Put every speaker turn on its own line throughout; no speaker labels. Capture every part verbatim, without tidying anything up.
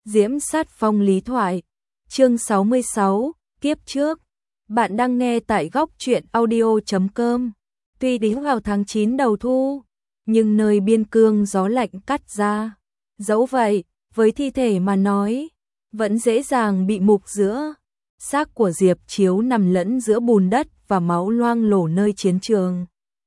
Diễm Sát Phong Lý Thoại, chương sáu mươi sáu, kiếp trước. Bạn đang nghe tại góc truyện audio chấm com. Tuy đính vào tháng chín đầu thu, nhưng nơi biên cương gió lạnh cắt ra. Dẫu vậy, với thi thể mà nói, vẫn dễ dàng bị mục giữa. Xác của Diệp Chiếu nằm lẫn giữa bùn đất và máu loang lổ nơi chiến trường.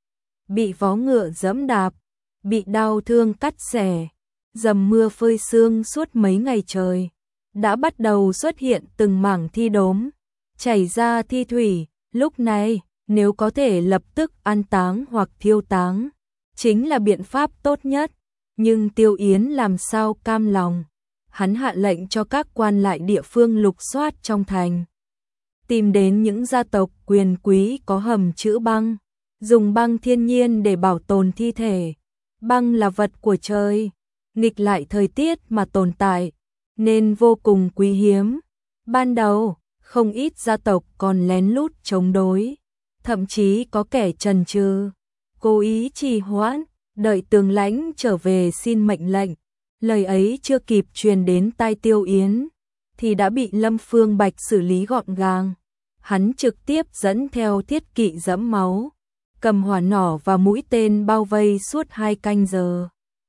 Bị vó ngựa giẫm đạp, bị đau thương cắt xẻ, dầm mưa phơi sương suốt mấy ngày trời. Đã bắt đầu xuất hiện từng mảng thi đốm, chảy ra thi thủy. Lúc này, nếu có thể lập tức an táng hoặc thiêu táng, chính là biện pháp tốt nhất. Nhưng Tiêu Yến làm sao cam lòng. Hắn hạ lệnh cho các quan lại địa phương lục soát trong thành, tìm đến những gia tộc quyền quý có hầm trữ băng, dùng băng thiên nhiên để bảo tồn thi thể. Băng là vật của trời, nghịch lại thời tiết mà tồn tại, nên vô cùng quý hiếm. Ban đầu, không ít gia tộc còn lén lút chống đối, thậm chí có kẻ chần chừ, cố ý trì hoãn, đợi Tường Lãnh trở về xin mệnh lệnh. Lời ấy chưa kịp truyền đến tai Tiêu Yến, thì đã bị Lâm Phương Bạch xử lý gọn gàng. Hắn trực tiếp dẫn theo thiết kỵ dẫm máu, cầm hỏa nỏ và mũi tên bao vây suốt hai canh giờ.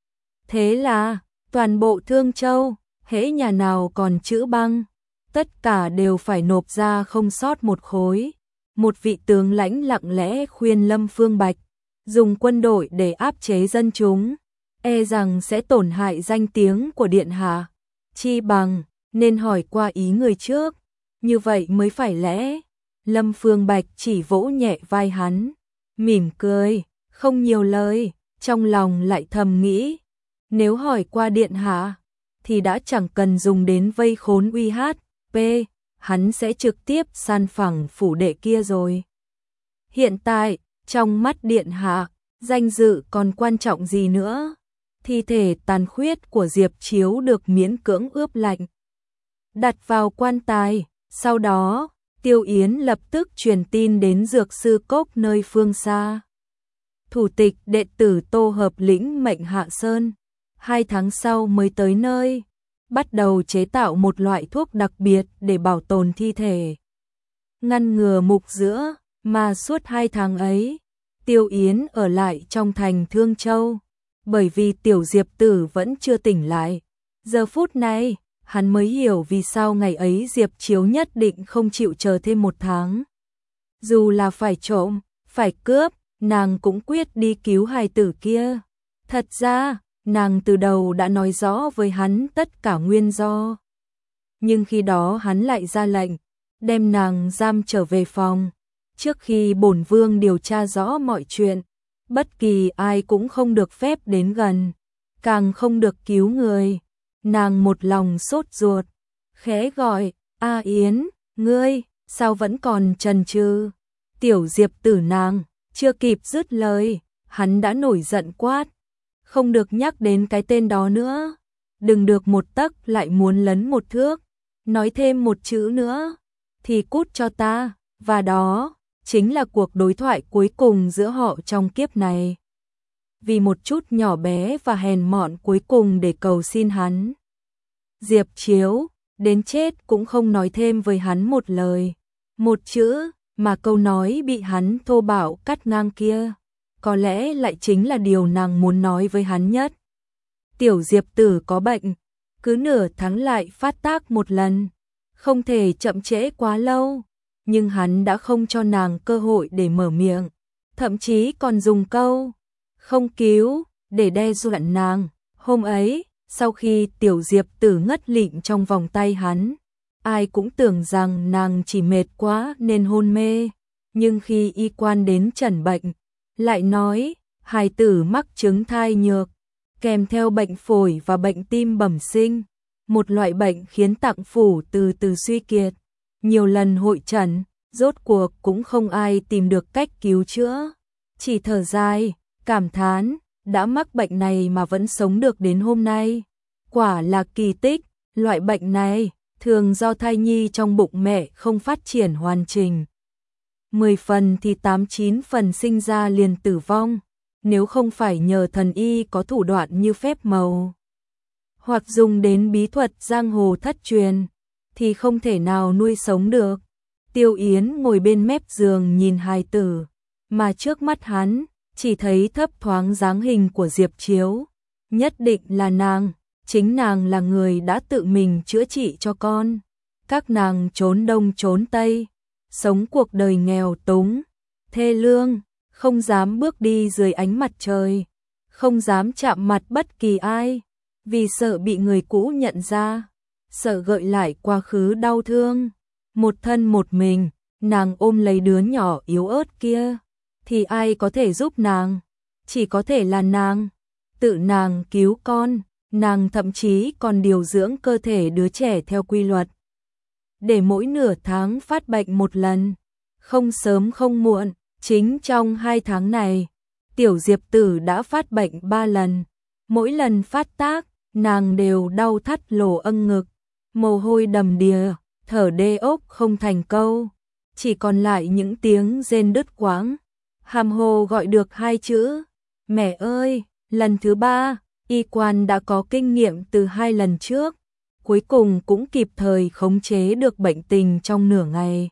Thế là, toàn bộ Thương Châu, hễ nhà nào còn trữ băng, tất cả đều phải nộp ra không sót một khối. Một vị tướng lãnh lặng lẽ khuyên Lâm Phương Bạch, dùng quân đội để áp chế dân chúng, e rằng sẽ tổn hại danh tiếng của điện hạ. Chi bằng, nên hỏi qua ý người trước, như vậy mới phải lẽ. Lâm Phương Bạch chỉ vỗ nhẹ vai hắn, mỉm cười, không nhiều lời, trong lòng lại thầm nghĩ, nếu hỏi qua điện hạ, thì đã chẳng cần dùng đến vây khốn uy hát pê, hắn sẽ trực tiếp san phẳng phủ đệ kia rồi. Hiện tại, trong mắt điện hạ, danh dự còn quan trọng gì nữa? Thi thể tàn khuyết của Diệp Chiếu được miễn cưỡng ướp lạnh, đặt vào quan tài. Sau đó, Tiêu Yến lập tức truyền tin đến dược sư cốc nơi phương xa. Thủ tịch đệ tử Tô Hợp lĩnh mệnh Hạ Sơn, hai tháng sau mới tới nơi, bắt đầu chế tạo một loại thuốc đặc biệt để bảo tồn thi thể, ngăn ngừa mục giữa. Mà suốt hai tháng ấy, Tiêu Yến ở lại trong thành Thương Châu, bởi vì tiểu Diệp Tử vẫn chưa tỉnh lại. Giờ phút này, hắn mới hiểu vì sao ngày ấy Diệp Chiếu nhất định không chịu chờ thêm một tháng. Dù là phải trộm, phải cướp, nàng cũng quyết đi cứu hài tử kia. Thật ra, nàng từ đầu đã nói rõ với hắn tất cả nguyên do. Nhưng khi đó hắn lại ra lệnh, đem nàng giam trở về phòng. Trước khi bổn vương điều tra rõ mọi chuyện, bất kỳ ai cũng không được phép đến gần, càng không được cứu người. Nàng một lòng sốt ruột, khẽ gọi, A Yến, ngươi, sao vẫn còn chần chừ? Tiểu Diệp Tử nàng, chưa kịp dứt lời, hắn đã nổi giận quát, không được nhắc đến cái tên đó nữa, đừng được một tấc lại muốn lấn một thước, nói thêm một chữ nữa, thì cút cho ta. Và đó, chính là cuộc đối thoại cuối cùng giữa họ trong kiếp này. Vì một chút nhỏ bé và hèn mọn cuối cùng để cầu xin hắn, Diệp Chiếu, đến chết cũng không nói thêm với hắn một lời, một chữ, mà câu nói bị hắn thô bạo cắt ngang kia, có lẽ lại chính là điều nàng muốn nói với hắn nhất. Tiểu Diệp Tử có bệnh, cứ nửa tháng lại phát tác một lần, không thể chậm trễ quá lâu. Nhưng hắn đã không cho nàng cơ hội để mở miệng, thậm chí còn dùng câu không cứu để đe dọa nàng. Hôm ấy, sau khi tiểu Diệp Tử ngất lịm trong vòng tay hắn, ai cũng tưởng rằng nàng chỉ mệt quá nên hôn mê, nhưng khi y quan đến chẩn bệnh, lại nói hài tử mắc chứng thai nhược, kèm theo bệnh phổi và bệnh tim bẩm sinh, một loại bệnh khiến tạng phủ từ từ suy kiệt. Nhiều lần hội chẩn, rốt cuộc cũng không ai tìm được cách cứu chữa. Chỉ thở dài, cảm thán, đã mắc bệnh này mà vẫn sống được đến hôm nay. Quả là kỳ tích, loại bệnh này, thường do thai nhi trong bụng mẹ không phát triển hoàn chỉnh. Mười phần thì tám chín phần sinh ra liền tử vong, nếu không phải nhờ thần y có thủ đoạn như phép màu. hoặc dùng đến bí thuật giang hồ thất truyền, thì không thể nào nuôi sống được. Tiêu Yến ngồi bên mép giường nhìn hài tử, mà trước mắt hắn, chỉ thấy thấp thoáng dáng hình của Diệp Chiếu. Nhất định là nàng, chính nàng là người đã tự mình chữa trị cho con. Các nàng trốn đông trốn tây, sống cuộc đời nghèo túng, thê lương, không dám bước đi dưới ánh mặt trời, không dám chạm mặt bất kỳ ai, vì sợ bị người cũ nhận ra, sợ gợi lại quá khứ đau thương. Một thân một mình, nàng ôm lấy đứa nhỏ yếu ớt kia, thì ai có thể giúp nàng? Chỉ có thể là nàng, tự nàng cứu con, nàng thậm chí còn điều dưỡng cơ thể đứa trẻ theo quy luật, để mỗi nửa tháng phát bệnh một lần, không sớm không muộn. Chính trong hai tháng này, tiểu Diệp Tử đã phát bệnh ba lần, mỗi lần phát tác, nàng đều đau thắt lỗ âng ngực, mồ hôi đầm đìa, thở đê ốc không thành câu, chỉ còn lại những tiếng rên đứt quãng, hàm hồ gọi được hai chữ, mẹ ơi. Lần thứ ba, y quan đã có kinh nghiệm từ hai lần trước, cuối cùng cũng kịp thời khống chế được bệnh tình trong nửa ngày.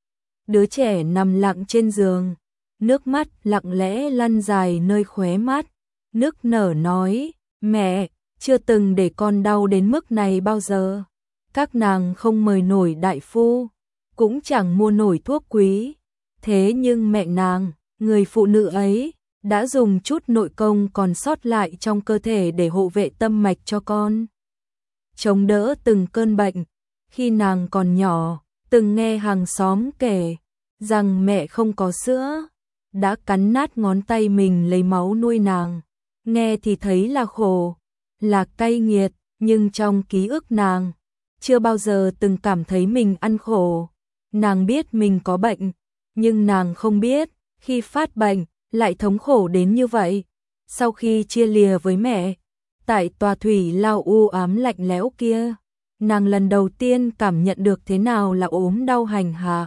Đứa trẻ nằm lặng trên giường, nước mắt lặng lẽ lăn dài nơi khóe mắt, nức nở nói, mẹ, chưa từng để con đau đến mức này bao giờ. Các nàng không mời nổi đại phu, cũng chẳng mua nổi thuốc quý, thế nhưng mẹ nàng, người phụ nữ ấy, đã dùng chút nội công còn sót lại trong cơ thể để hộ vệ tâm mạch cho con, chống đỡ từng cơn bệnh. Khi nàng còn nhỏ, từng nghe hàng xóm kể rằng mẹ không có sữa, đã cắn nát ngón tay mình lấy máu nuôi nàng. Nghe thì thấy là khổ, là cay nghiệt, nhưng trong ký ức nàng, chưa bao giờ từng cảm thấy mình ăn khổ. Nàng biết mình có bệnh, nhưng nàng không biết, khi phát bệnh, lại thống khổ đến như vậy. Sau khi chia lìa với mẹ, tại tòa thủy lao u ám lạnh lẽo kia, nàng lần đầu tiên cảm nhận được thế nào là ốm đau hành hạ.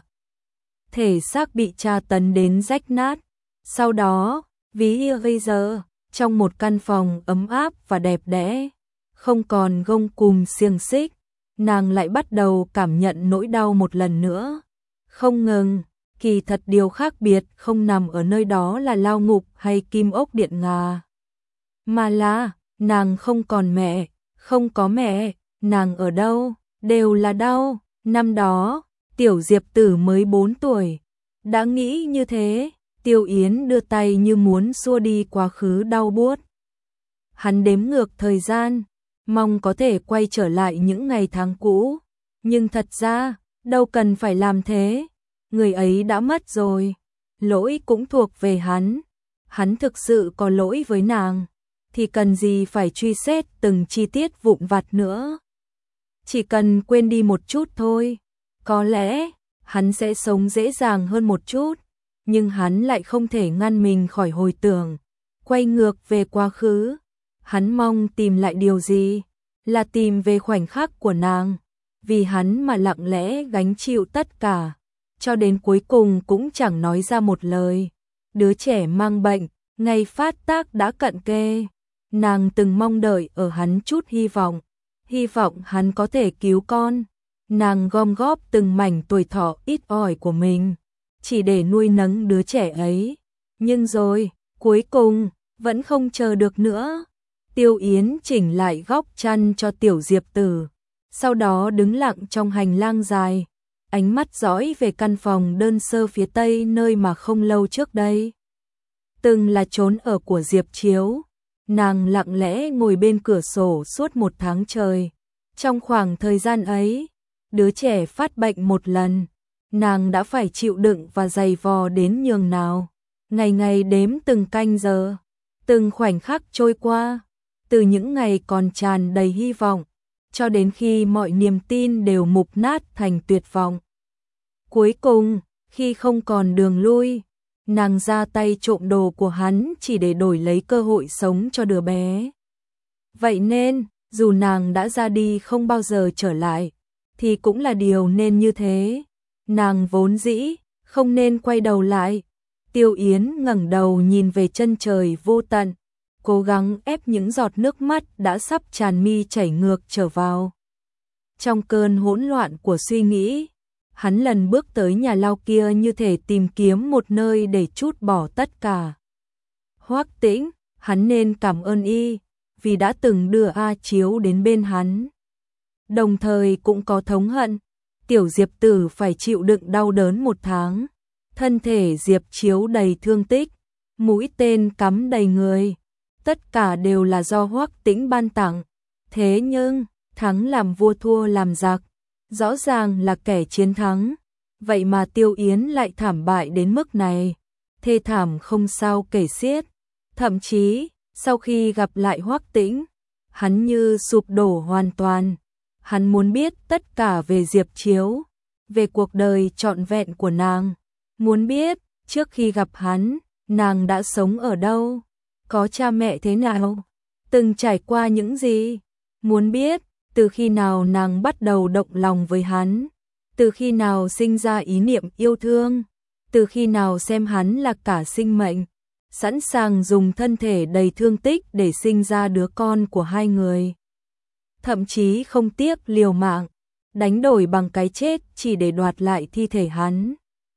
Thể xác bị tra tấn đến rách nát. Sau đó, ví bây giờ, trong một căn phòng ấm áp và đẹp đẽ, không còn gông cùm xiềng xích, nàng lại bắt đầu cảm nhận nỗi đau một lần nữa. Không ngừng, kỳ thật điều khác biệt không nằm ở nơi đó là lao ngục hay kim ốc điện ngà, mà là, nàng không còn mẹ, không có mẹ, nàng ở đâu, đều là đau. Năm đó, tiểu Diệp Tử mới bốn tuổi, đã nghĩ như thế. Tiêu Yến đưa tay như muốn xua đi quá khứ đau buốt. Hắn đếm ngược thời gian, mong có thể quay trở lại những ngày tháng cũ, nhưng thật ra, đâu cần phải làm thế. Người ấy đã mất rồi, lỗi cũng thuộc về hắn. Hắn thực sự có lỗi với nàng, thì cần gì phải truy xét từng chi tiết vụn vặt nữa. Chỉ cần quên đi một chút thôi, có lẽ hắn sẽ sống dễ dàng hơn một chút. Nhưng hắn lại không thể ngăn mình khỏi hồi tưởng, quay ngược về quá khứ. Hắn mong tìm lại điều gì? Là tìm về khoảnh khắc của nàng. Vì hắn mà lặng lẽ gánh chịu tất cả, cho đến cuối cùng cũng chẳng nói ra một lời. Đứa trẻ mang bệnh, ngày phát tác đã cận kề. Nàng từng mong đợi ở hắn chút hy vọng, hy vọng hắn có thể cứu con. Nàng gom góp từng mảnh tuổi thọ ít ỏi của mình, chỉ để nuôi nấng đứa trẻ ấy. Nhưng rồi, cuối cùng, vẫn không chờ được nữa. Tiêu Yến chỉnh lại góc chăn cho tiểu Diệp Tử, sau đó đứng lặng trong hành lang dài, ánh mắt dõi về căn phòng đơn sơ phía tây nơi mà không lâu trước đây từng là chốn ở của Diệp Chiếu. Nàng lặng lẽ ngồi bên cửa sổ suốt một tháng trời. Trong khoảng thời gian ấy, đứa trẻ phát bệnh một lần, nàng đã phải chịu đựng và dày vò đến nhường nào. Ngày ngày đếm từng canh giờ, từng khoảnh khắc trôi qua, từ những ngày còn tràn đầy hy vọng, cho đến khi mọi niềm tin đều mục nát thành tuyệt vọng. Cuối cùng, khi không còn đường lui, nàng ra tay trộm đồ của hắn chỉ để đổi lấy cơ hội sống cho đứa bé. Vậy nên, dù nàng đã ra đi không bao giờ trở lại, thì cũng là điều nên như thế. Nàng vốn dĩ không nên quay đầu lại. Tiêu Yến ngẩng đầu nhìn về chân trời vô tận, cố gắng ép những giọt nước mắt đã sắp tràn mi chảy ngược trở vào. Trong cơn hỗn loạn của suy nghĩ, hắn lần bước tới nhà lao kia như thể tìm kiếm một nơi để trút bỏ tất cả. Hoắc Tĩnh, hắn nên cảm ơn y, vì đã từng đưa A Chiếu đến bên hắn. Đồng thời cũng có thống hận, tiểu Diệp Tử phải chịu đựng đau đớn một tháng. Thân thể Diệp Chiếu đầy thương tích, mũi tên cắm đầy người. Tất cả đều là do Hoắc Tĩnh ban tặng. Thế nhưng, thắng làm vua thua làm giặc, rõ ràng là kẻ chiến thắng. Vậy mà Tiêu Yến lại thảm bại đến mức này. Thê thảm không sao kể xiết. Thậm chí, sau khi gặp lại Hoắc Tĩnh, hắn như sụp đổ hoàn toàn. Hắn muốn biết tất cả về Diệp Chiếu, về cuộc đời trọn vẹn của nàng. Muốn biết, trước khi gặp hắn, nàng đã sống ở đâu, có cha mẹ thế nào, từng trải qua những gì. Muốn biết, từ khi nào nàng bắt đầu động lòng với hắn, từ khi nào sinh ra ý niệm yêu thương, từ khi nào xem hắn là cả sinh mệnh, sẵn sàng dùng thân thể đầy thương tích để sinh ra đứa con của hai người. Thậm chí không tiếc liều mạng, đánh đổi bằng cái chết chỉ để đoạt lại thi thể hắn.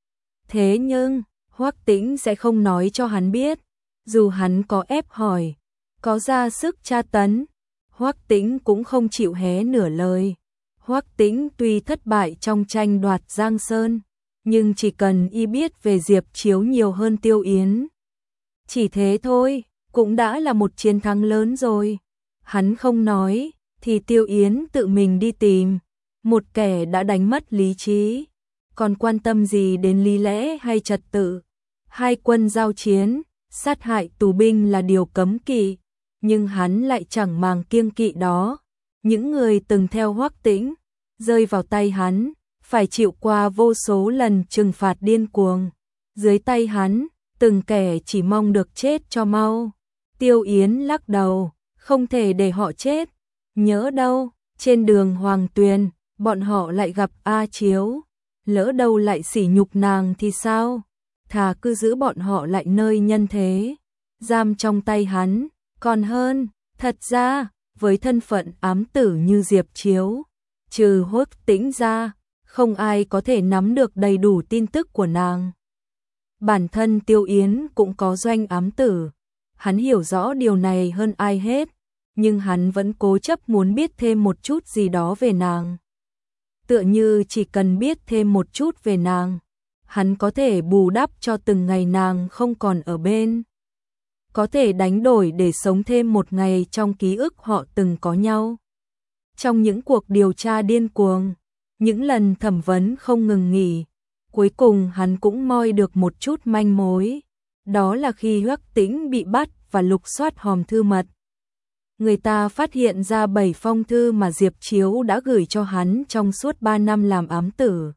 Thế nhưng, Hoắc Tĩnh sẽ không nói cho hắn biết, dù hắn có ép hỏi, có ra sức tra tấn, Hoắc Tĩnh cũng không chịu hé nửa lời. Hoắc Tĩnh tuy thất bại trong tranh đoạt Giang Sơn, nhưng chỉ cần y biết về Diệp Chiếu nhiều hơn Tiêu Yến, chỉ thế thôi, cũng đã là một chiến thắng lớn rồi. Hắn không nói, thì Tiêu Yến tự mình đi tìm một kẻ đã đánh mất lý trí, còn quan tâm gì đến lý lẽ hay trật tự. Hai quân giao chiến, sát hại tù binh là điều cấm kỵ, nhưng hắn lại chẳng màng kiêng kỵ đó. Những người từng theo Hoắc Tĩnh, rơi vào tay hắn, phải chịu qua vô số lần trừng phạt điên cuồng. Dưới tay hắn, từng kẻ chỉ mong được chết cho mau. Tiêu Yến lắc đầu, không thể để họ chết. Nhớ đâu, trên đường Hoàng Tuyền, bọn họ lại gặp A Chiếu. Lỡ đâu lại sỉ nhục nàng thì sao? Thà cứ giữ bọn họ lại nơi nhân thế, giam trong tay hắn, còn hơn. Thật ra, với thân phận ám tử như Diệp Chiếu, trừ Hoắc Tĩnh ra, không ai có thể nắm được đầy đủ tin tức của nàng. Bản thân Tiêu Yến cũng có doanh ám tử, hắn hiểu rõ điều này hơn ai hết, nhưng hắn vẫn cố chấp muốn biết thêm một chút gì đó về nàng. Tựa như chỉ cần biết thêm một chút về nàng, hắn có thể bù đắp cho từng ngày nàng không còn ở bên. Có thể đánh đổi để sống thêm một ngày trong ký ức họ từng có nhau. Trong những cuộc điều tra điên cuồng, những lần thẩm vấn không ngừng nghỉ, cuối cùng hắn cũng moi được một chút manh mối. Đó là khi Hoắc Tĩnh bị bắt và lục soát hòm thư mật. Người ta phát hiện ra bảy phong thư mà Diệp Chiếu đã gửi cho hắn trong suốt ba năm làm ám tử,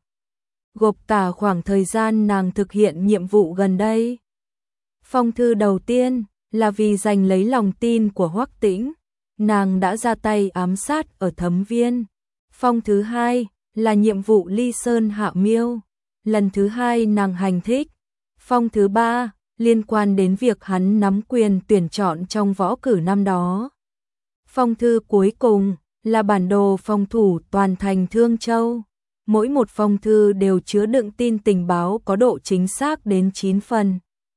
gộp cả khoảng thời gian nàng thực hiện nhiệm vụ gần đây. Phong thư đầu tiên là vì giành lấy lòng tin của Hoắc Tĩnh, nàng đã ra tay ám sát ở Thấm Viên. Phong thứ hai là nhiệm vụ Ly Sơn Hạ Miêu, lần thứ hai nàng hành thích. Phong thứ ba liên quan đến việc hắn nắm quyền tuyển chọn trong võ cử năm đó. Phong thư cuối cùng là bản đồ phòng thủ toàn thành Thương Châu. Mỗi một phong thư đều chứa đựng tin tình báo có độ chính xác đến chín phần.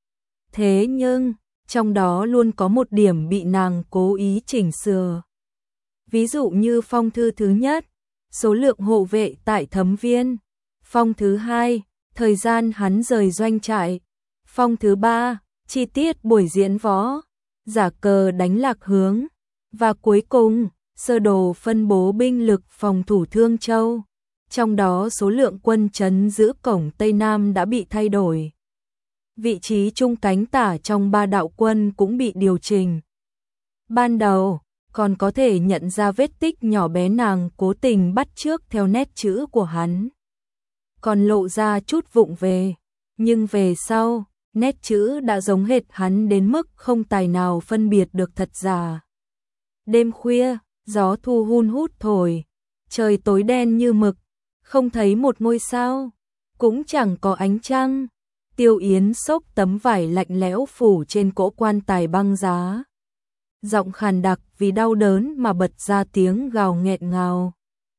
Thế nhưng, trong đó luôn có một điểm bị nàng cố ý chỉnh sửa. Ví dụ như phong thư thứ nhất, số lượng hộ vệ tại Thấm Viên. Phong thứ hai, thời gian hắn rời doanh trại. Phong thứ ba, chi tiết buổi diễn võ, giả cờ đánh lạc hướng. Và cuối cùng, sơ đồ phân bố binh lực phòng thủ Thương Châu. Trong đó số lượng quân trấn giữ cổng Tây Nam đã bị thay đổi. Vị trí trung cánh tả trong ba đạo quân cũng bị điều chỉnh. Ban đầu, còn có thể nhận ra vết tích nhỏ bé nàng cố tình bắt chước theo nét chữ của hắn. Còn lộ ra chút vụng về, nhưng về sau, nét chữ đã giống hệt hắn đến mức không tài nào phân biệt được thật giả. Đêm khuya, gió thu hun hút thổi, trời tối đen như mực, không thấy một ngôi sao, cũng chẳng có ánh trăng. Tiêu Yến xốc tấm vải lạnh lẽo phủ trên cỗ quan tài băng giá. giọng khàn đặc vì đau đớn mà bật ra tiếng gào nghẹn ngào.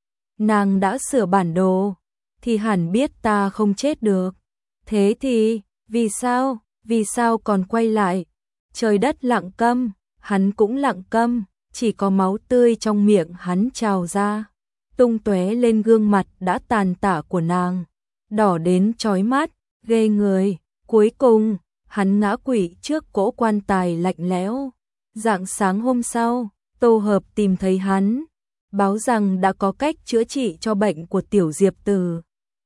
Nàng đã sửa bản đồ, thì hẳn biết ta không chết được. Thế thì, vì sao, vì sao còn quay lại? Trời đất lặng câm, hắn cũng lặng câm, chỉ có máu tươi trong miệng hắn trào ra, tung tóe lên gương mặt đã tàn tạ của nàng, đỏ đến chói mắt, ghê người. Cuối cùng, hắn ngã quỵ trước cỗ quan tài lạnh lẽo. Rạng sáng hôm sau, Tô Hợp tìm thấy hắn, báo rằng đã có cách chữa trị cho bệnh của Tiểu Diệp Tử.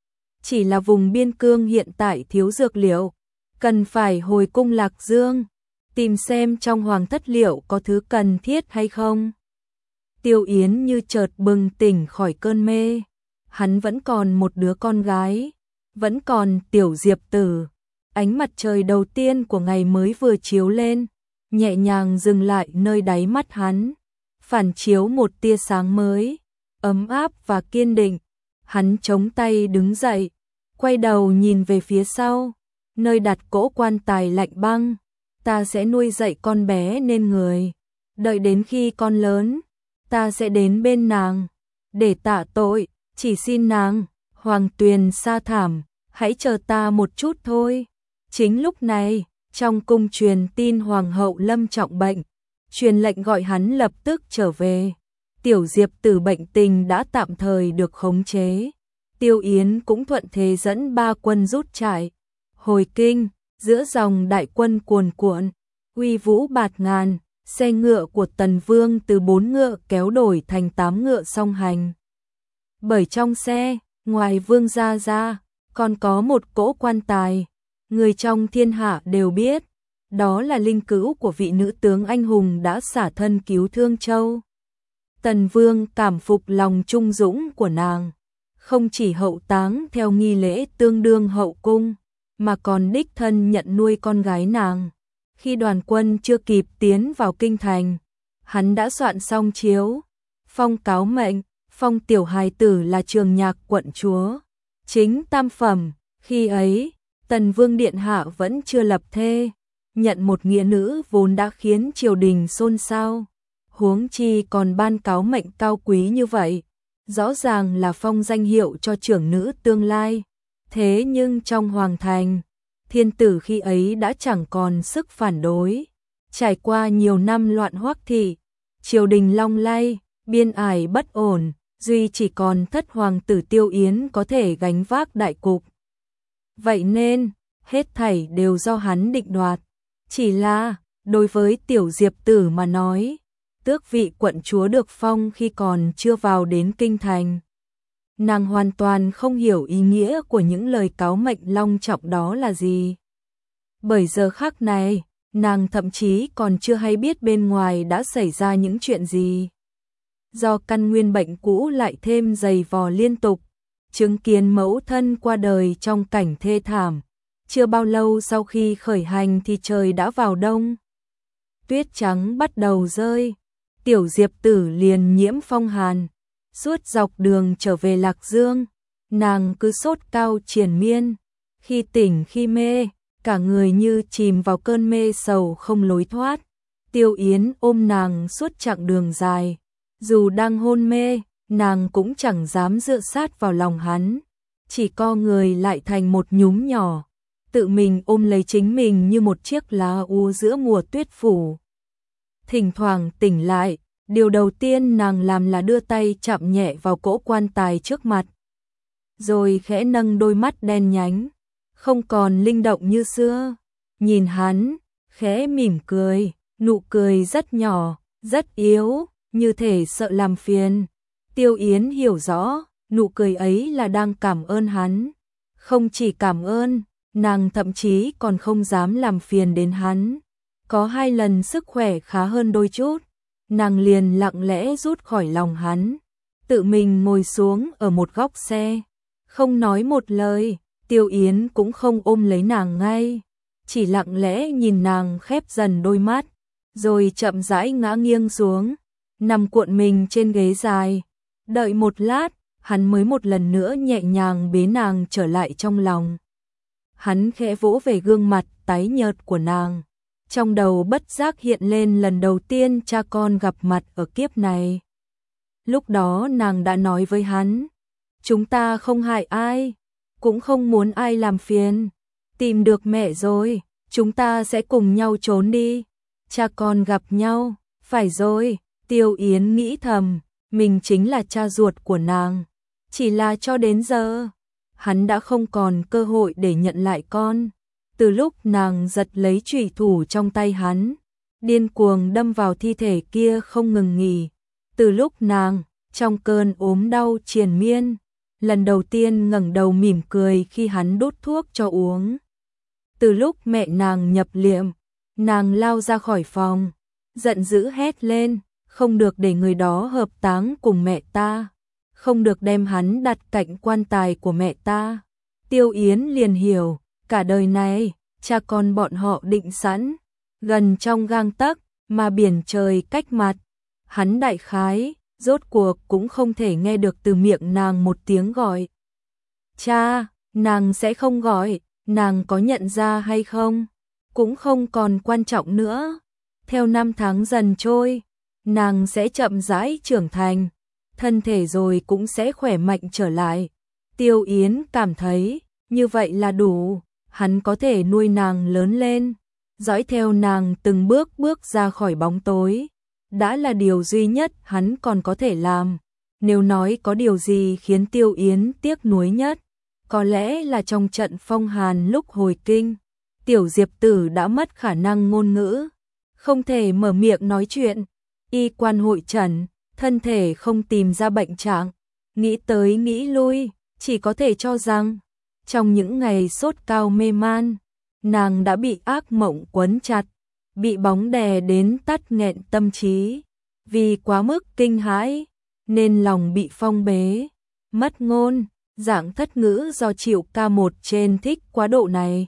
Chỉ là vùng biên cương hiện tại thiếu dược liệu, cần phải hồi cung Lạc Dương, tìm xem trong hoàng thất liệu có thứ cần thiết hay không. Tiêu Yến như chợt bừng tỉnh khỏi cơn mê, hắn vẫn còn một đứa con gái, vẫn còn Tiểu Diệp Tử. Ánh mặt trời đầu tiên của ngày mới vừa chiếu lên, nhẹ nhàng dừng lại nơi đáy mắt hắn, phản chiếu một tia sáng mới, ấm áp và kiên định. Hắn chống tay đứng dậy, quay đầu nhìn về phía sau, nơi đặt cỗ quan tài lạnh băng. Ta sẽ nuôi dạy con bé nên người, đợi đến khi con lớn, ta sẽ đến bên nàng, để tạ tội, chỉ xin nàng, Hoàng Tuyền sa thảm, hãy chờ ta một chút thôi. Chính lúc này, trong cung truyền tin Hoàng hậu lâm trọng bệnh, truyền lệnh gọi hắn lập tức trở về. Tiểu Diệp Tử bệnh tình đã tạm thời được khống chế. Tiêu Yến cũng thuận thế dẫn ba quân rút trại. Hồi kinh, giữa dòng đại quân cuồn cuộn, uy vũ bạt ngàn, xe ngựa của Tần Vương từ bốn ngựa kéo đổi thành tám ngựa song hành. Bởi trong xe, ngoài Vương gia ra, còn có một cỗ quan tài. Người trong thiên hạ đều biết, đó là linh cữu của vị nữ tướng anh hùng đã xả thân cứu Thương Châu. Tần Vương cảm phục lòng trung dũng của nàng, không chỉ hậu táng theo nghi lễ tương đương hậu cung, mà còn đích thân nhận nuôi con gái nàng. Khi đoàn quân chưa kịp tiến vào kinh thành, hắn đã soạn xong chiếu, phong cáo mệnh, phong tiểu hài tử là Trường Nhạc quận chúa, chính tam phẩm. Khi ấy, Tần Vương điện hạ vẫn chưa lập thê, nhận một nghĩa nữ vốn đã khiến triều đình xôn xao, huống chi còn ban cáo mệnh cao quý như vậy, rõ ràng là phong danh hiệu cho trưởng nữ tương lai. Thế nhưng trong hoàng thành, thiên tử khi ấy đã chẳng còn sức phản đối. Trải qua nhiều năm loạn hoắc thị, triều đình long lay, biên ải bất ổn, duy chỉ còn thất hoàng tử Tiêu Yến có thể gánh vác đại cục. Vậy nên, hết thảy đều do hắn định đoạt. Chỉ là, đối với Tiểu Diệp Tử mà nói, tước vị quận chúa được phong khi còn chưa vào đến kinh thành. Nàng hoàn toàn không hiểu ý nghĩa của những lời cáo mệnh long trọng đó là gì. Bởi giờ khắc này, nàng thậm chí còn chưa hay biết bên ngoài đã xảy ra những chuyện gì. Do căn nguyên bệnh cũ lại thêm dày vò liên tục, chứng kiến mẫu thân qua đời trong cảnh thê thảm. Chưa bao lâu sau khi khởi hành thì trời đã vào đông. Tuyết trắng bắt đầu rơi, Tiểu Diệp Tử liền nhiễm phong hàn. Suốt dọc đường trở về Lạc Dương, nàng cứ sốt cao triền miên, khi tỉnh khi mê, cả người như chìm vào cơn mê sầu không lối thoát. Tiêu Yến ôm nàng suốt chặng đường dài, dù đang hôn mê, nàng cũng chẳng dám dựa sát vào lòng hắn, chỉ co người lại thành một nhúm nhỏ, tự mình ôm lấy chính mình như một chiếc lá u giữa mùa tuyết phủ. Thỉnh thoảng tỉnh lại, điều đầu tiên nàng làm là đưa tay chạm nhẹ vào cỗ quan tài trước mặt, rồi khẽ nâng đôi mắt đen nhánh, không còn linh động như xưa, nhìn hắn, khẽ mỉm cười, nụ cười rất nhỏ, rất yếu, như thể sợ làm phiền. Tiêu Yến hiểu rõ, nụ cười ấy là đang cảm ơn hắn. Không chỉ cảm ơn, nàng thậm chí còn không dám làm phiền đến hắn. Có hai lần sức khỏe khá hơn đôi chút, nàng liền lặng lẽ rút khỏi lòng hắn, tự mình ngồi xuống ở một góc xe, không nói một lời. Tiêu Yến cũng không ôm lấy nàng ngay, chỉ lặng lẽ nhìn nàng khép dần đôi mắt, rồi chậm rãi ngã nghiêng xuống, nằm cuộn mình trên ghế dài. Đợi một lát, hắn mới một lần nữa nhẹ nhàng bế nàng trở lại trong lòng. Hắn khẽ vỗ về gương mặt tái nhợt của nàng, Trong đầu bất giác hiện lên lần đầu tiên cha con gặp mặt ở kiếp này. Lúc đó nàng đã nói với hắn, chúng ta không hại ai, cũng không muốn ai làm phiền. Tìm được mẹ rồi, chúng ta sẽ cùng nhau trốn đi. Cha con gặp nhau, phải rồi, Tiêu Yến nghĩ thầm, mình chính là cha ruột của nàng. Chỉ là cho đến giờ, hắn đã không còn cơ hội để nhận lại con. Từ lúc nàng giật lấy chủy thủ trong tay hắn, điên cuồng đâm vào thi thể kia không ngừng nghỉ. Từ lúc nàng, trong cơn ốm đau triền miên, lần đầu tiên ngẩng đầu mỉm cười khi hắn đút thuốc cho uống. Từ lúc mẹ nàng nhập liệm, nàng lao ra khỏi phòng, giận dữ hét lên, không được để người đó hợp táng cùng mẹ ta, không được đem hắn đặt cạnh quan tài của mẹ ta. Tiêu Yến liền hiểu, cả đời này, cha con bọn họ định sẵn, gần trong gang tấc, mà biển trời cách mặt. Hắn đại khái, rốt cuộc cũng không thể nghe được từ miệng nàng một tiếng gọi. Cha, nàng sẽ không gọi, nàng có nhận ra hay không, cũng không còn quan trọng nữa. Theo năm tháng dần trôi, nàng sẽ chậm rãi trưởng thành, thân thể rồi cũng sẽ khỏe mạnh trở lại. Tiêu Yến cảm thấy, như vậy là đủ, hắn có thể nuôi nàng lớn lên, dõi theo nàng từng bước bước ra khỏi bóng tối. Đã là điều duy nhất hắn còn có thể làm. Nếu nói có điều gì khiến Tiêu Yến tiếc nuối nhất, có lẽ là trong trận phong hàn lúc hồi kinh, Tiểu Diệp Tử đã mất khả năng ngôn ngữ, không thể mở miệng nói chuyện. Y quan hội chẩn, thân thể không tìm ra bệnh trạng, nghĩ tới nghĩ lui, chỉ có thể cho rằng trong những ngày sốt cao mê man, nàng đã bị ác mộng quấn chặt, bị bóng đè đến tắt nghẹn tâm trí, vì quá mức kinh hãi nên lòng bị phong bế, mất ngôn, dạng thất ngữ do chịu ca một trên thích quá độ này.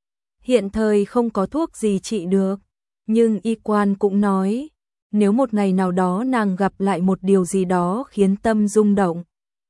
Hiện thời không có thuốc gì trị được, nhưng y quan cũng nói, nếu một ngày nào đó nàng gặp lại một điều gì đó khiến tâm rung động,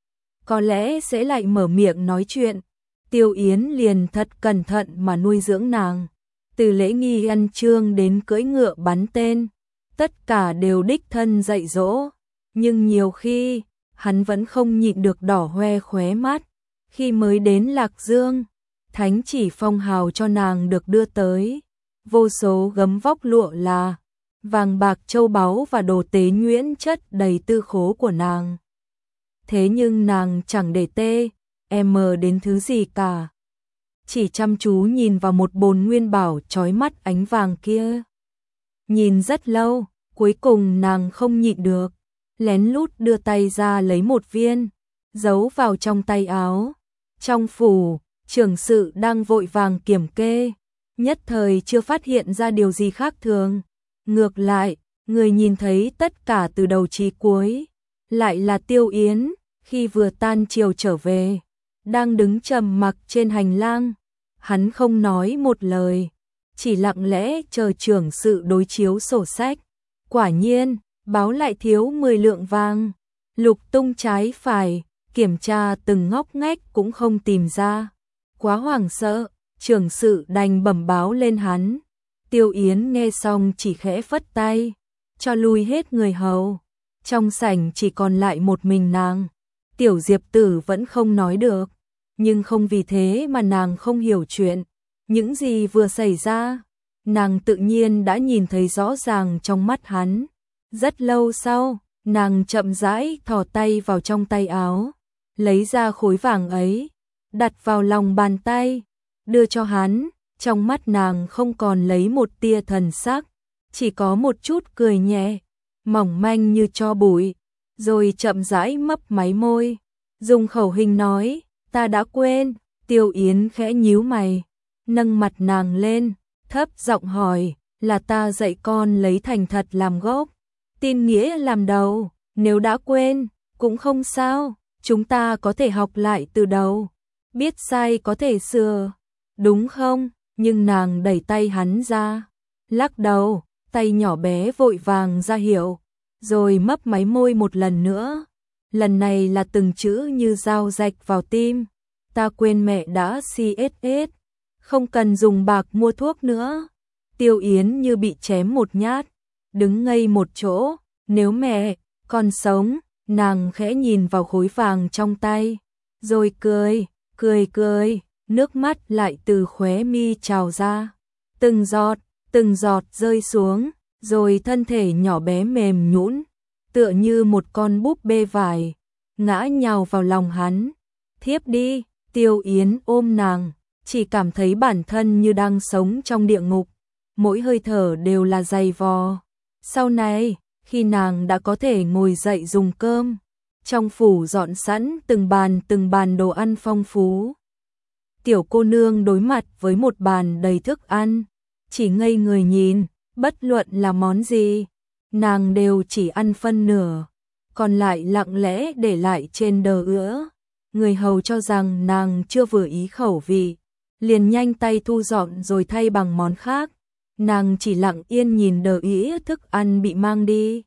có lẽ sẽ lại mở miệng nói chuyện. Tiêu Yến liền thật cẩn thận mà nuôi dưỡng nàng, từ lễ nghi ăn chương đến cưỡi ngựa bắn tên, tất cả đều đích thân dạy dỗ, nhưng nhiều khi, hắn vẫn không nhịn được đỏ hoe khóe mắt. Khi mới đến Lạc Dương, thánh chỉ phong hào cho nàng được đưa tới, vô số gấm vóc lụa là, vàng bạc châu báu và đồ tế nhuyễn chất đầy tư khố của nàng. Thế nhưng nàng chẳng để tê, em đến thứ gì cả. Chỉ chăm chú nhìn vào một bồn nguyên bảo chói mắt ánh vàng kia. Nhìn rất lâu, cuối cùng nàng không nhịn được, lén lút đưa tay ra lấy một viên, giấu vào trong tay áo. Trong phủ, trưởng sự đang vội vàng kiểm kê, nhất thời chưa phát hiện ra điều gì khác thường. Ngược lại, người nhìn thấy tất cả từ đầu chí cuối, lại là Tiêu Yến, khi vừa tan chiều trở về, đang đứng trầm mặc trên hành lang. Hắn không nói một lời, chỉ lặng lẽ chờ trưởng sự đối chiếu sổ sách. Quả nhiên, báo lại thiếu mười lượng vàng, lục tung trái phải, kiểm tra từng ngóc ngách cũng không tìm ra. Quá hoảng sợ, trưởng sự đành bẩm báo lên hắn. Tiêu Yến nghe xong chỉ khẽ phất tay, cho lui hết người hầu. Trong sảnh chỉ còn lại một mình nàng. Tiểu Diệp Tử vẫn không nói được, nhưng không vì thế mà nàng không hiểu chuyện. Những gì vừa xảy ra, nàng tự nhiên đã nhìn thấy rõ ràng trong mắt hắn. Rất lâu sau, nàng chậm rãi thò tay vào trong tay áo, lấy ra khối vàng ấy, đặt vào lòng bàn tay, đưa cho hắn. Trong mắt nàng không còn lấy một tia thần sắc, chỉ có một chút cười nhẹ, mỏng manh như tro bụi, rồi chậm rãi mấp máy môi, dùng khẩu hình nói, ta đã quên. Tiêu Yến khẽ nhíu mày, nâng mặt nàng lên, thấp giọng hỏi, là ta dạy con lấy thành thật làm gốc, tin nghĩa làm đầu, nếu đã quên, cũng không sao, chúng ta có thể học lại từ đầu, biết sai có thể sửa, đúng không? Nhưng nàng đẩy tay hắn ra, lắc đầu, tay nhỏ bé vội vàng ra hiệu, rồi mấp máy môi một lần nữa. Lần này là từng chữ như dao rạch vào tim. Ta quên mẹ đã xê ét ét, không cần dùng bạc mua thuốc nữa. Tiêu Yến như bị chém một nhát, đứng ngây một chỗ, nếu mẹ còn sống, nàng khẽ nhìn vào khối vàng trong tay, rồi cười, cười cười, nước mắt lại từ khóe mi trào ra, từng giọt, từng giọt rơi xuống, rồi thân thể nhỏ bé mềm nhũn, tựa như một con búp bê vải, ngã nhào vào lòng hắn. Thiếp đi, Tiêu Yến ôm nàng, chỉ cảm thấy bản thân như đang sống trong địa ngục, mỗi hơi thở đều là dày vò. Sau này, khi nàng đã có thể ngồi dậy dùng cơm, trong phủ dọn sẵn từng bàn từng bàn đồ ăn phong phú. Tiểu cô nương đối mặt với một bàn đầy thức ăn, chỉ ngây người nhìn, bất luận là món gì, nàng đều chỉ ăn phân nửa, còn lại lặng lẽ để lại trên đờ ữa. Người hầu cho rằng nàng chưa vừa ý khẩu vị, liền nhanh tay thu dọn rồi thay bằng món khác. Nàng chỉ lặng yên nhìn đờ ĩa thức ăn bị mang đi,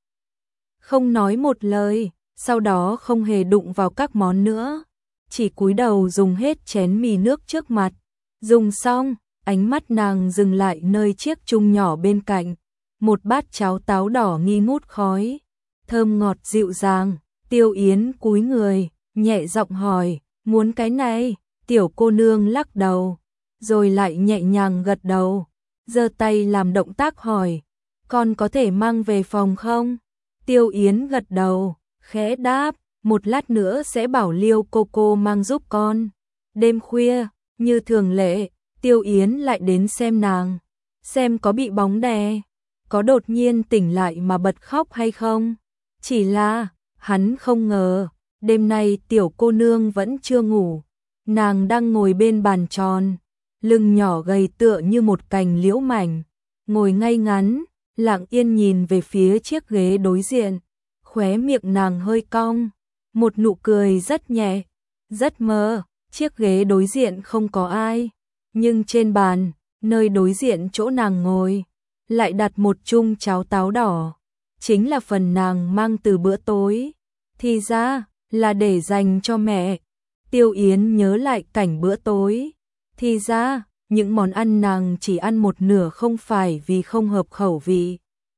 không nói một lời, sau đó không hề đụng vào các món nữa, chỉ cúi đầu dùng hết chén mì nước trước mặt. Dùng xong, ánh mắt nàng dừng lại nơi chiếc chung nhỏ bên cạnh, một bát cháo táo đỏ nghi ngút khói, thơm ngọt dịu dàng. Tiêu Yến cúi người, nhẹ giọng hỏi, muốn cái này? Tiểu cô nương lắc đầu, rồi lại nhẹ nhàng gật đầu, giơ tay làm động tác hỏi, con có thể mang về phòng không? Tiêu Yến gật đầu, khẽ đáp, một lát nữa sẽ bảo Liêu cô cô mang giúp con. Đêm khuya, như thường lệ, Tiêu Yến lại đến xem nàng, xem có bị bóng đè, có đột nhiên tỉnh lại mà bật khóc hay không. Chỉ là, hắn không ngờ, đêm nay tiểu cô nương vẫn chưa ngủ, nàng đang ngồi bên bàn tròn, lưng nhỏ gầy tựa như một cành liễu mảnh, ngồi ngay ngắn, lặng yên nhìn về phía chiếc ghế đối diện, khóe miệng nàng hơi cong, một nụ cười rất nhẹ, rất mơ. Chiếc ghế đối diện không có ai, nhưng trên bàn, nơi đối diện chỗ nàng ngồi, lại đặt một chung cháo táo đỏ, chính là phần nàng mang từ bữa tối, thì ra là để dành cho mẹ. Tiêu Yến nhớ lại cảnh bữa tối, thì ra những món ăn nàng chỉ ăn một nửa không phải vì không hợp khẩu vị,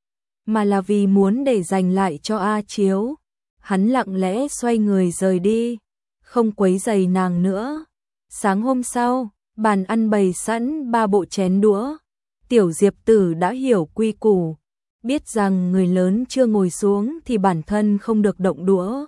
mà là vì muốn để dành lại cho A Chiếu. Hắn lặng lẽ xoay người rời đi, không quấy rầy nàng nữa. Sáng hôm sau, bàn ăn bày sẵn ba bộ chén đũa. Tiểu Diệp Tử đã hiểu quy củ, biết rằng người lớn chưa ngồi xuống thì bản thân không được động đũa.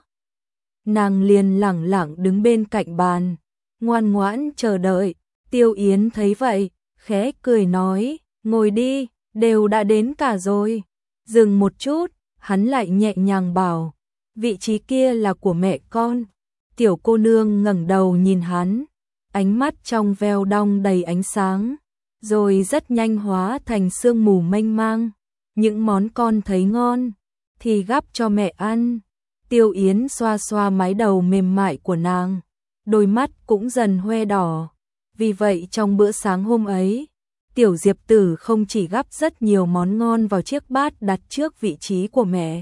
Nàng liền lẳng lặng đứng bên cạnh bàn, ngoan ngoãn chờ đợi. Tiêu Yến thấy vậy, khẽ cười nói, ngồi đi, đều đã đến cả rồi. Dừng một chút, hắn lại nhẹ nhàng bảo, vị trí kia là của mẹ con. Tiểu cô nương ngẩng đầu nhìn hắn, ánh mắt trong veo đong đầy ánh sáng, rồi rất nhanh hóa thành sương mù mênh mang. Những món con thấy ngon thì gắp cho mẹ ăn. Tiêu Yến xoa xoa mái đầu mềm mại của nàng, đôi mắt cũng dần hoe đỏ. Vì vậy trong bữa sáng hôm ấy, Tiểu Diệp Tử không chỉ gắp rất nhiều món ngon vào chiếc bát đặt trước vị trí của mẹ.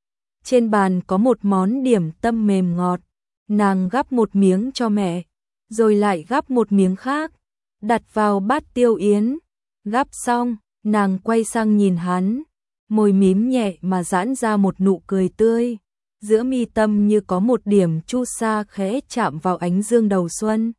Trên bàn có một món điểm tâm mềm ngọt, nàng gắp một miếng cho mẹ, rồi lại gắp một miếng khác, đặt vào bát Tiêu Yến. Gắp xong, nàng quay sang nhìn hắn, môi mím nhẹ mà giãn ra một nụ cười tươi, giữa mi tâm như có một điểm chu sa khẽ chạm vào ánh dương đầu xuân,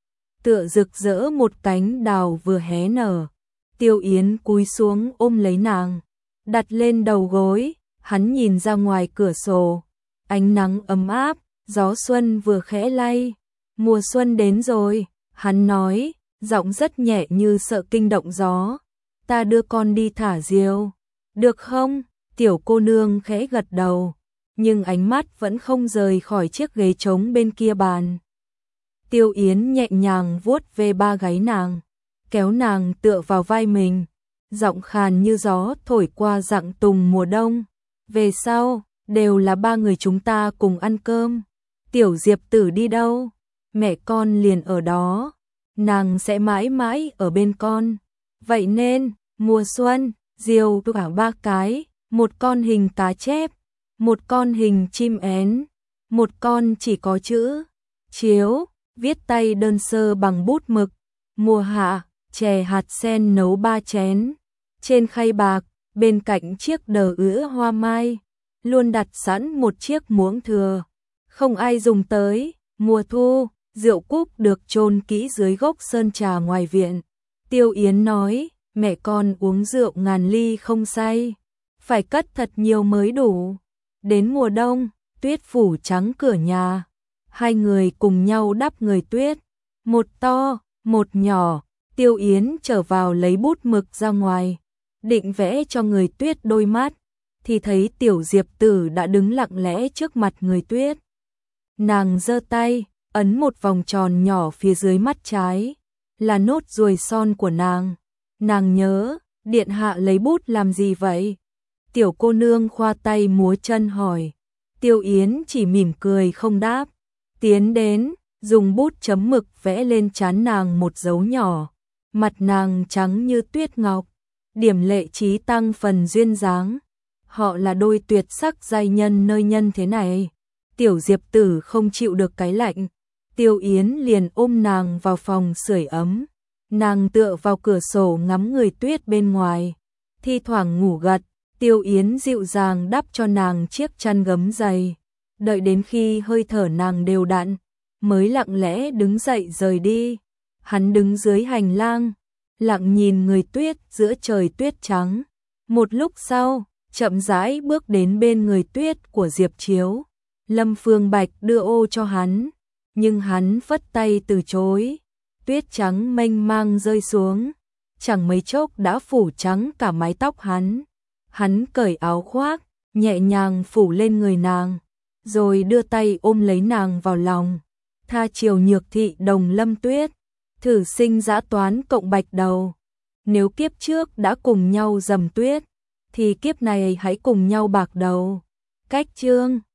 tựa rực rỡ một cánh đào vừa hé nở. Tiêu Yến cúi xuống ôm lấy nàng, đặt lên đầu gối. Hắn nhìn ra ngoài cửa sổ, ánh nắng ấm áp, gió xuân vừa khẽ lay. Mùa xuân đến rồi, hắn nói, giọng rất nhẹ như sợ kinh động gió. Ta đưa con đi thả diều, được không? Tiểu cô nương khẽ gật đầu, nhưng ánh mắt vẫn không rời khỏi chiếc ghế trống bên kia bàn. Tiêu Yến nhẹ nhàng vuốt về ba gáy nàng, kéo nàng tựa vào vai mình, giọng khàn như gió thổi qua rặng tùng mùa đông. Về sau, đều là ba người chúng ta cùng ăn cơm. Tiểu Diệp Tử đi đâu, mẹ con liền ở đó, nàng sẽ mãi mãi ở bên con. Vậy nên, mùa xuân, diều cả ba cái, một con hình cá chép, một con hình chim én, một con chỉ có chữ chiếu, viết tay đơn sơ bằng bút mực. Mùa hạ, chè hạt sen nấu ba chén, Trên khay bạc, bên cạnh chiếc đờ ứa hoa mai, luôn đặt sẵn một chiếc muỗng thừa. Không ai dùng tới. Mùa thu, rượu cúc được chôn kỹ dưới gốc sơn trà ngoài viện. Tiêu Yến nói, mẹ con uống rượu ngàn ly không say, phải cất thật nhiều mới đủ. Đến mùa đông, tuyết phủ trắng cửa nhà. Hai người cùng nhau đắp người tuyết, một to, một nhỏ. Tiêu Yến trở vào lấy bút mực ra ngoài, định vẽ cho người tuyết đôi mắt, thì thấy Tiểu Diệp Tử đã đứng lặng lẽ trước mặt người tuyết. Nàng giơ tay, ấn một vòng tròn nhỏ phía dưới mắt trái, là nốt ruồi son của nàng. Nàng nhớ, điện hạ lấy bút làm gì vậy? Tiểu cô nương khoa tay múa chân hỏi. Tiêu Yến chỉ mỉm cười không đáp, tiến đến, dùng bút chấm mực vẽ lên trán nàng một dấu nhỏ. Mặt nàng trắng như tuyết ngọc, điểm lệ trí tăng phần duyên dáng. Họ là đôi tuyệt sắc giai nhân nơi nhân thế này. Tiểu Diệp Tử không chịu được cái lạnh, Tiêu Yến liền ôm nàng vào phòng sưởi ấm. Nàng tựa vào cửa sổ ngắm người tuyết bên ngoài, thi thoảng ngủ gật. Tiêu Yến dịu dàng đắp cho nàng chiếc chăn gấm dày, đợi đến khi hơi thở nàng đều đặn, mới lặng lẽ đứng dậy rời đi. Hắn đứng dưới hành lang, lặng nhìn người tuyết giữa trời tuyết trắng. Một lúc sau, chậm rãi bước đến bên người tuyết của Diệp Chiếu. Lâm Phương Bạch đưa ô cho hắn, nhưng hắn phất tay từ chối. Tuyết trắng mênh mang rơi xuống, chẳng mấy chốc đã phủ trắng cả mái tóc hắn. Hắn cởi áo khoác, nhẹ nhàng phủ lên người nàng, rồi đưa tay ôm lấy nàng vào lòng. Tha chiều nhược thị đồng lâm tuyết, thử sinh dã toán cộng bạch đầu. Nếu kiếp trước đã cùng nhau dầm tuyết, thì kiếp này hãy cùng nhau bạc đầu. Cách chương